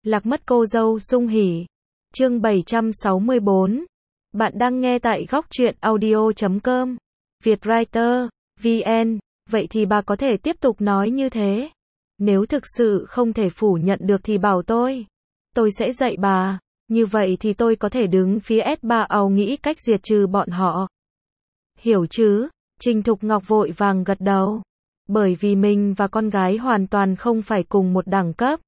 Lạc mất cô dâu sung hỉ. Chương 764. Bạn đang nghe tại góc truyện audio.com. Vietwriter, VN. Vậy thì bà có thể tiếp tục nói như thế. Nếu thực sự không thể phủ nhận được thì bảo tôi. Tôi sẽ dạy bà. Như vậy thì tôi có thể đứng phía S3 nghĩ cách diệt trừ bọn họ. Hiểu chứ? Trình Thục Ngọc vội vàng gật đầu. Bởi vì mình và con gái hoàn toàn không phải cùng một đẳng cấp.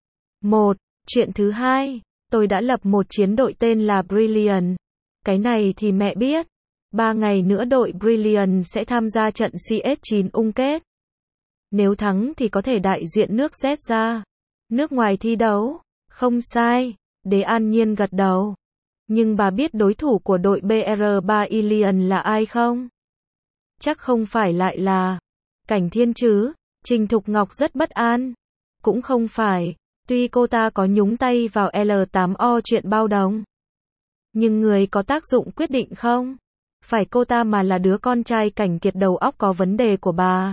Chuyện thứ hai, tôi đã lập một chiến đội tên là Brilliant. Cái này thì mẹ biết. 3 ngày nữa đội Brilliant sẽ tham gia trận CS9 chung kết. Nếu thắng thì có thể đại diện nước Z ra nước ngoài thi đấu. Không sai, Đế An Nhiên gật đầu. Nhưng bà biết đối thủ của đội BR3 Ilion là ai không? Chắc không phải lại là Cảnh Thiên chứ? Trình Thục Ngọc rất bất an. Cũng không phải, tuy cô ta có nhúng tay vào L8O chuyện bao đồng. Nhưng người có tác dụng quyết định không? Phải cô ta mà là đứa con trai Cảnh Kiệt đầu óc có vấn đề của bà.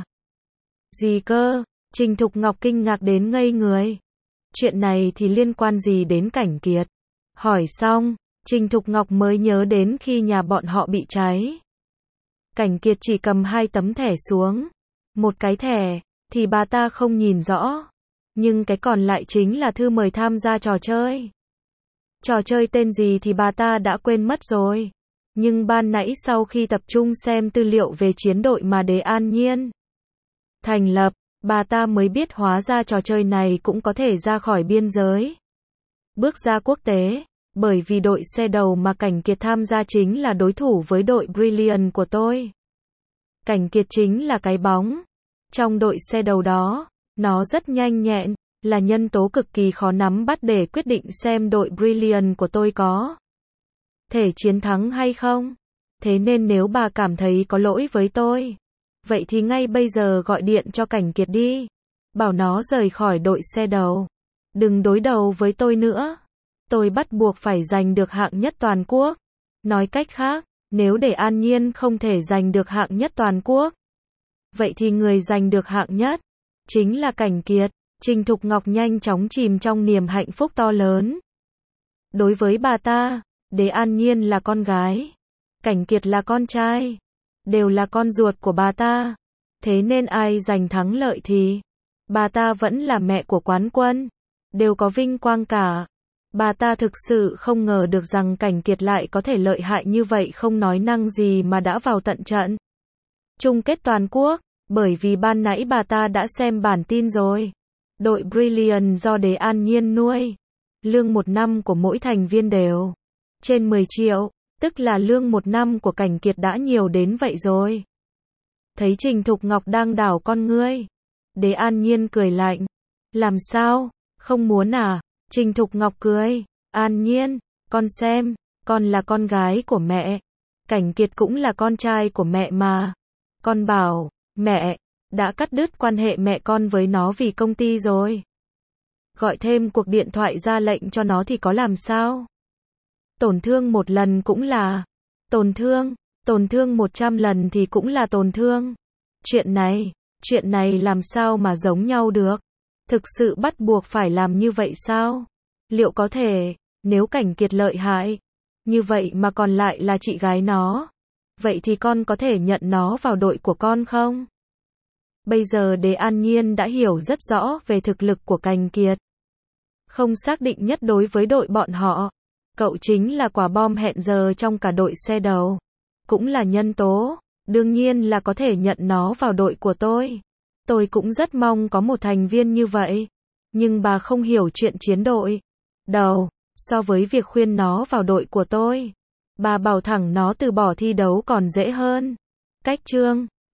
Gì cơ? Trình Thục Ngọc kinh ngạc đến ngây người. Chuyện này thì liên quan gì đến Cảnh Kiệt? Hỏi xong, Trình Thục Ngọc mới nhớ đến khi nhà bọn họ bị cháy. Cảnh Kiệt chỉ cầm 2 tấm thẻ xuống. Một cái thẻ, thì bà ta không nhìn rõ. Nhưng cái còn lại chính là thư mời tham gia trò chơi. Trò chơi tên gì thì bà ta đã quên mất rồi. Nhưng ban nãy sau khi tập trung xem tư liệu về chiến đội mà Đế An Nhiên thành lập, bà ta mới biết hóa ra trò chơi này cũng có thể ra khỏi biên giới. Bước ra quốc tế, bởi vì đội xe đầu mà Cảnh Kiệt tham gia chính là đối thủ với đội Brilliant của tôi. Cảnh Kiệt chính là cái bóng. Trong đội xe đầu đó, nó rất nhanh nhẹn, là nhân tố cực kỳ khó nắm bắt để quyết định xem đội Brilliant của tôi có thể chiến thắng hay không. Thế nên nếu bà cảm thấy có lỗi với tôi, vậy thì ngay bây giờ gọi điện cho Cảnh Kiệt đi. Bảo nó rời khỏi đội xe đầu. Đừng đối đầu với tôi nữa. Tôi bắt buộc phải giành được hạng nhất toàn quốc. Nói cách khác, nếu để An Nhiên không thể giành được hạng nhất toàn quốc, vậy thì người giành được hạng nhất chính là Cảnh Kiệt. Trình Thục Ngọc nhanh chóng chìm trong niềm hạnh phúc to lớn. Đối với bà ta, Đế An Nhiên là con gái, Cảnh Kiệt là con trai, đều là con ruột của bà ta. Thế nên ai giành thắng lợi thì bà ta vẫn là mẹ của quán quân, đều có vinh quang cả. Bà ta thực sự không ngờ được rằng Cảnh Kiệt lại có thể lợi hại như vậy, không nói năng gì mà đã vào tận trận chung kết toàn quốc. Bởi vì ban nãy bà ta đã xem bản tin rồi. Đội Brilliant do Đế An Nhiên nuôi. Lương 1 năm của mỗi thành viên đều trên 10 triệu, tức là lương 1 năm của Cảnh Kiệt đã nhiều đến vậy rồi. Thấy Trình Thục Ngọc đang đảo con ngươi, Đế An Nhiên cười lạnh. Làm sao? Không muốn à? Trình Thục Ngọc cười. An Nhiên, con xem, con là con gái của mẹ. Cảnh Kiệt cũng là con trai của mẹ mà. Con bảo, mẹ đã cắt đứt quan hệ mẹ con với nó vì công ty rồi. Gọi thêm cuộc điện thoại ra lệnh cho nó thì có làm sao? Tổn thương 1 lần cũng là tổn thương 100 lần thì cũng là tổn thương. Chuyện này làm sao mà giống nhau được? Thực sự bắt buộc phải làm như vậy sao? Liệu có thể, nếu Cảnh Kiệt lợi hại như vậy mà còn lại là chị gái nó, vậy thì con có thể nhận nó vào đội của con không? Bây giờ Đế An Nhiên đã hiểu rất rõ về thực lực của Cảnh Kiệt. Không xác định nhất đối với đội bọn họ. Cậu chính là quả bom hẹn giờ trong cả đội xe đầu. Cũng là nhân tố. Đương nhiên là có thể nhận nó vào đội của tôi. Tôi cũng rất mong có một thành viên như vậy. Nhưng bà không hiểu chuyện chiến đội đầu. So với việc khuyên nó vào đội của tôi, bà bảo thẳng nó từ bỏ thi đấu còn dễ hơn. Cách chương